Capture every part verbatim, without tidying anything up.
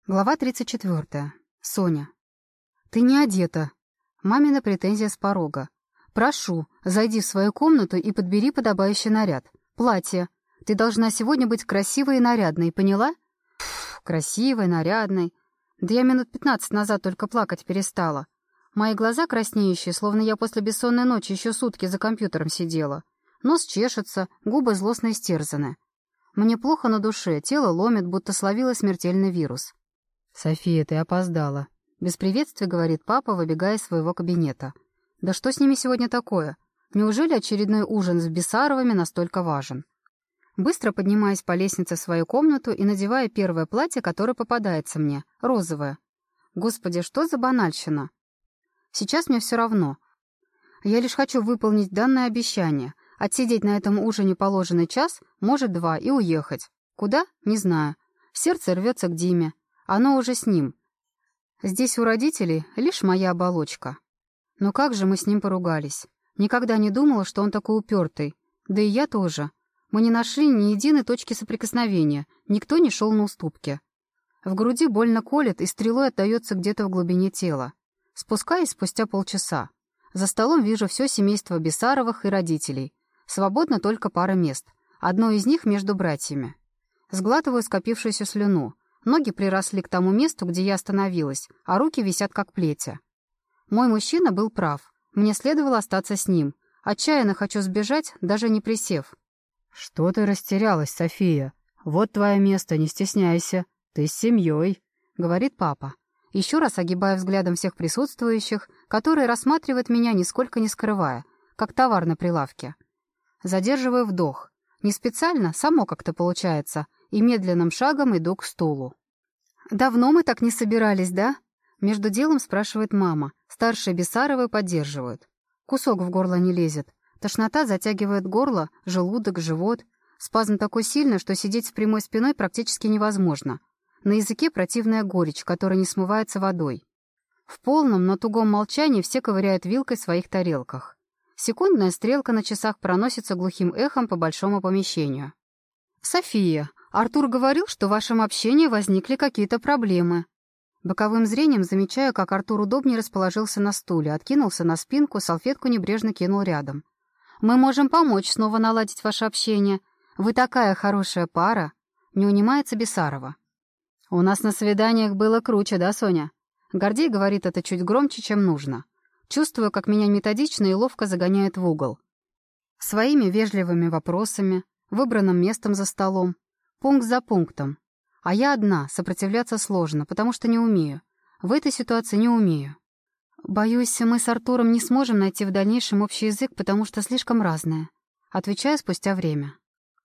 Глава тридцать четвёртая. Соня. «Ты не одета». Мамина претензия с порога. «Прошу, зайди в свою комнату и подбери подобающий наряд. Платье. Ты должна сегодня быть красивой и нарядной, поняла?» Пф, красивой, нарядной. Да я минут пятнадцать назад только плакать перестала. Мои глаза краснеющие, словно я после бессонной ночи еще сутки за компьютером сидела. Нос чешется, губы злостно истерзаны. Мне плохо на душе, тело ломит, будто словило смертельный вирус. «София, ты опоздала», — без приветствия говорит папа, выбегая из своего кабинета. «Да что с ними сегодня такое? Неужели очередной ужин с Бесаровыми настолько важен?» Быстро поднимаюсь по лестнице в свою комнату и надеваю первое платье, которое попадается мне, розовое. Господи, что за банальщина? Сейчас мне все равно. Я лишь хочу выполнить данное обещание, отсидеть на этом ужине положенный час, может, два, и уехать. Куда? Не знаю. Сердце рвется к Диме. Оно уже с ним. Здесь у родителей лишь моя оболочка. Но как же мы с ним поругались. Никогда не думала, что он такой упертый. Да и я тоже. Мы не нашли ни единой точки соприкосновения. Никто не шел на уступки. В груди больно колет и стрелой отдается где-то в глубине тела. Спускаюсь спустя полчаса. За столом вижу все семейство Бесаровых и родителей. Свободно только пара мест. Одно из них между братьями. Сглатываю скопившуюся слюну. Ноги приросли к тому месту, где я остановилась, а руки висят как плети. Мой мужчина был прав. Мне следовало остаться с ним. Отчаянно хочу сбежать, даже не присев. «Что ты растерялась, София? Вот твое место, не стесняйся. Ты с семьей», — говорит папа. Еще раз огибая взглядом всех присутствующих, которые рассматривают меня, нисколько не скрывая, как товар на прилавке. Задерживаю вдох. Не специально, само как-то получается, и медленным шагом иду к стулу. «Давно мы так не собирались, да?» Между делом спрашивает мама. Старшие Бесаровы поддерживают. Кусок в горло не лезет. Тошнота затягивает горло, желудок, живот. Спазм такой сильный, что сидеть с прямой спиной практически невозможно. На языке противная горечь, которая не смывается водой. В полном, но тугом молчании все ковыряют вилкой в своих тарелках. Секундная стрелка на часах проносится глухим эхом по большому помещению. «София, Артур говорил, что в вашем общении возникли какие-то проблемы». Боковым зрением замечаю, как Артур удобнее расположился на стуле, откинулся на спинку, салфетку небрежно кинул рядом. «Мы можем помочь снова наладить ваше общение. Вы такая хорошая пара», — не унимается Бесарова. «У нас на свиданиях было круче, да, Соня?» Гордей говорит это чуть громче, чем нужно. Чувствую, как меня методично и ловко загоняет в угол. Своими вежливыми вопросами, выбранным местом за столом, пункт за пунктом. А я одна, сопротивляться сложно, потому что не умею. В этой ситуации не умею. Боюсь, мы с Артуром не сможем найти в дальнейшем общий язык, потому что слишком разные. Отвечаю спустя время.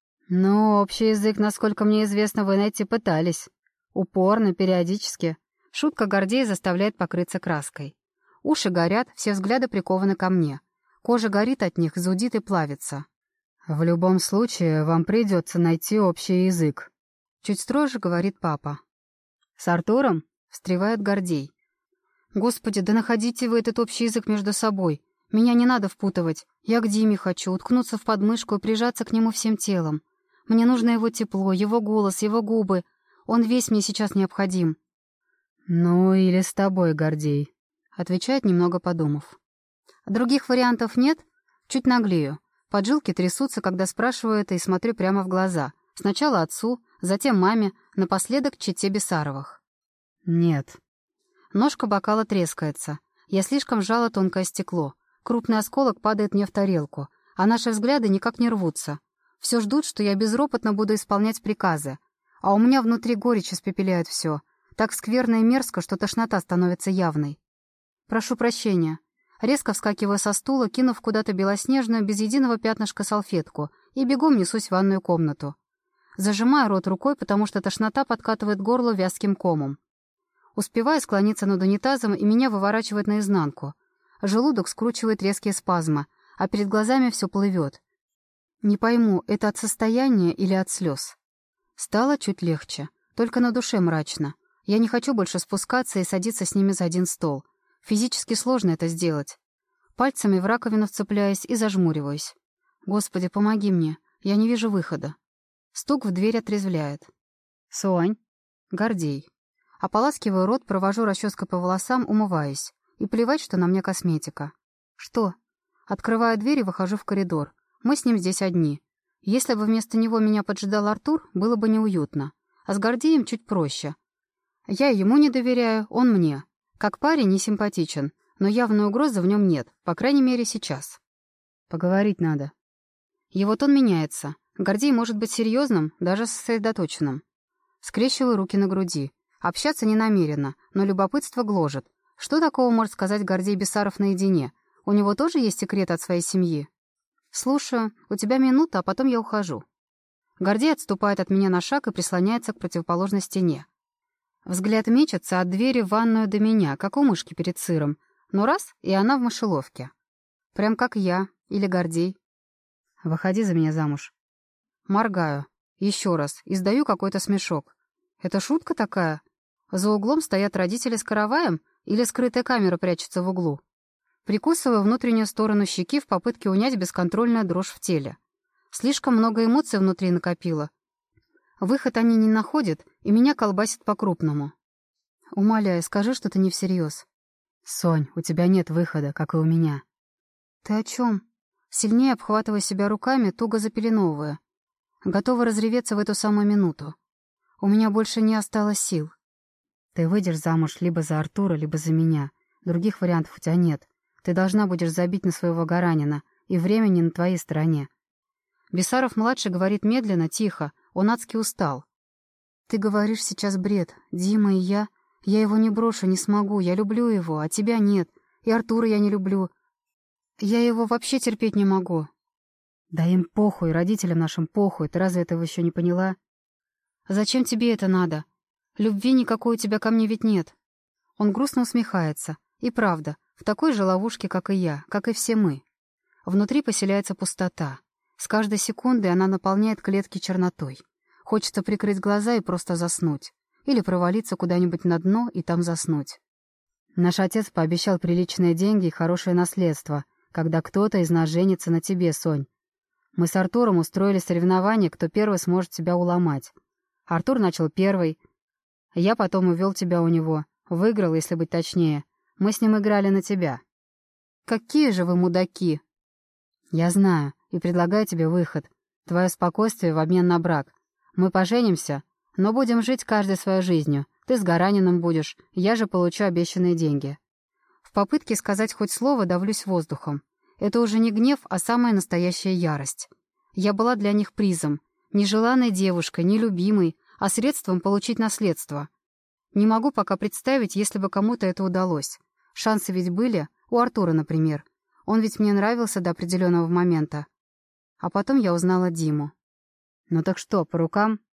Но общий язык, насколько мне известно, вы найти пытались. Упорно, периодически. Шутка Гордея заставляет покрыться краской. Уши горят, все взгляды прикованы ко мне. Кожа горит от них, зудит и плавится. «В любом случае, вам придется найти общий язык», — чуть строже говорит папа. «С Артуром?» — встревает Гордей. «Господи, да находите вы этот общий язык между собой. Меня не надо впутывать. Я к Диме хочу, уткнуться в подмышку и прижаться к нему всем телом. Мне нужно его тепло, его голос, его губы. Он весь мне сейчас необходим». «Ну, или с тобой, Гордей», — отвечает, немного подумав. «Других вариантов нет?» Чуть наглею. Поджилки трясутся, когда спрашиваю это, и смотрю прямо в глаза. Сначала отцу, затем маме, напоследок чете Бесаровых. «Нет». Ножка бокала трескается. Я слишком сжала тонкое стекло. Крупный осколок падает мне в тарелку, а наши взгляды никак не рвутся. Все ждут, что я безропотно буду исполнять приказы. А у меня внутри горечь испепеляет все. Так скверно и мерзко, что тошнота становится явной. «Прошу прощения». Резко вскакиваю со стула, кинув куда-то белоснежную, без единого пятнышка салфетку, и бегом несусь в ванную комнату. Зажимаю рот рукой, потому что тошнота подкатывает горло вязким комом. Успеваю склониться над унитазом, и меня выворачивает наизнанку. Желудок скручивает резкие спазмы, а перед глазами все плывет. Не пойму, это от состояния или от слез. Стало чуть легче, только на душе мрачно. Я не хочу больше спускаться и садиться с ними за один стол. Физически сложно это сделать. Пальцами в раковину вцепляюсь и зажмуриваюсь. Господи, помоги мне, я не вижу выхода. Стук в дверь отрезвляет. «Сонь!» Гордей. Ополаскиваю рот, провожу расческой по волосам, умываюсь. И плевать, что на мне косметика. Что? Открываю дверь и выхожу в коридор. Мы с ним здесь одни. Если бы вместо него меня поджидал Артур, было бы неуютно. А с Гордеем чуть проще. Я ему не доверяю, он мне. Как парень не симпатичен, но явной угрозы в нем нет, по крайней мере сейчас. Поговорить надо. И вот он меняется. Гордей может быть серьезным, даже сосредоточенным. Скрещиваю руки на груди. Общаться не намерена, но любопытство гложет. Что такого может сказать Гордей Бессаров наедине? У него тоже есть секрет от своей семьи? Слушаю, у тебя минута, а потом я ухожу. Гордей отступает от меня на шаг и прислоняется к противоположной стене. Взгляд мечется от двери в ванную до меня, как у мышки перед сыром. Но раз, и она в мышеловке. Прям как я или Гордей. Выходи за меня замуж. Моргаю. Еще раз. Издаю какой-то смешок. Это шутка такая? За углом стоят родители с караваем или скрытая камера прячется в углу? Прикусываю внутреннюю сторону щеки в попытке унять бесконтрольную дрожь в теле. Слишком много эмоций внутри накопило. Выход они не находят, и меня колбасит по-крупному. Умоляю, скажи, что ты не всерьез. Сонь, у тебя нет выхода, как и у меня. Ты о чем? Сильнее обхватывая себя руками, туго запеленовывая. Готова разреветься в эту самую минуту. У меня больше не осталось сил. Ты выйдешь замуж либо за Артура, либо за меня. Других вариантов у тебя нет. Ты должна будешь забить на своего Гаранина, и время не на твоей стороне. Бессаров-младший говорит медленно, тихо, он адски устал. Ты говоришь сейчас бред. Дима и я... Я его не брошу, не смогу, я люблю его, а тебя нет. И Артура я не люблю. Я его вообще терпеть не могу. Да им похуй, родителям нашим похуй, ты разве этого еще не поняла? Зачем тебе это надо? Любви никакой у тебя ко мне ведь нет. Он грустно усмехается. И правда, в такой же ловушке, как и я, как и все мы. Внутри поселяется пустота. С каждой секундой она наполняет клетки чернотой. Хочется прикрыть глаза и просто заснуть. Или провалиться куда-нибудь на дно и там заснуть. Наш отец пообещал приличные деньги и хорошее наследство, когда кто-то из нас женится на тебе, Сонь. Мы с Артуром устроили соревнование, кто первый сможет тебя уломать. Артур начал первый. Я потом увел тебя у него. Выиграл, если быть точнее. Мы с ним играли на тебя. Какие же вы мудаки! Я знаю, и предлагаю тебе выход. Твое спокойствие в обмен на брак. Мы поженимся, но будем жить каждой своей жизнью. Ты с Гараниным будешь, я же получу обещанные деньги. В попытке сказать хоть слово давлюсь воздухом. Это уже не гнев, а самая настоящая ярость. Я была для них призом. Не желанной девушкой, не любимой, а средством получить наследство. Не могу пока представить, если бы кому-то это удалось. Шансы ведь были, у Артура, например. Он ведь мне нравился до определенного момента. А потом я узнала Диму. Ну так что, по рукам?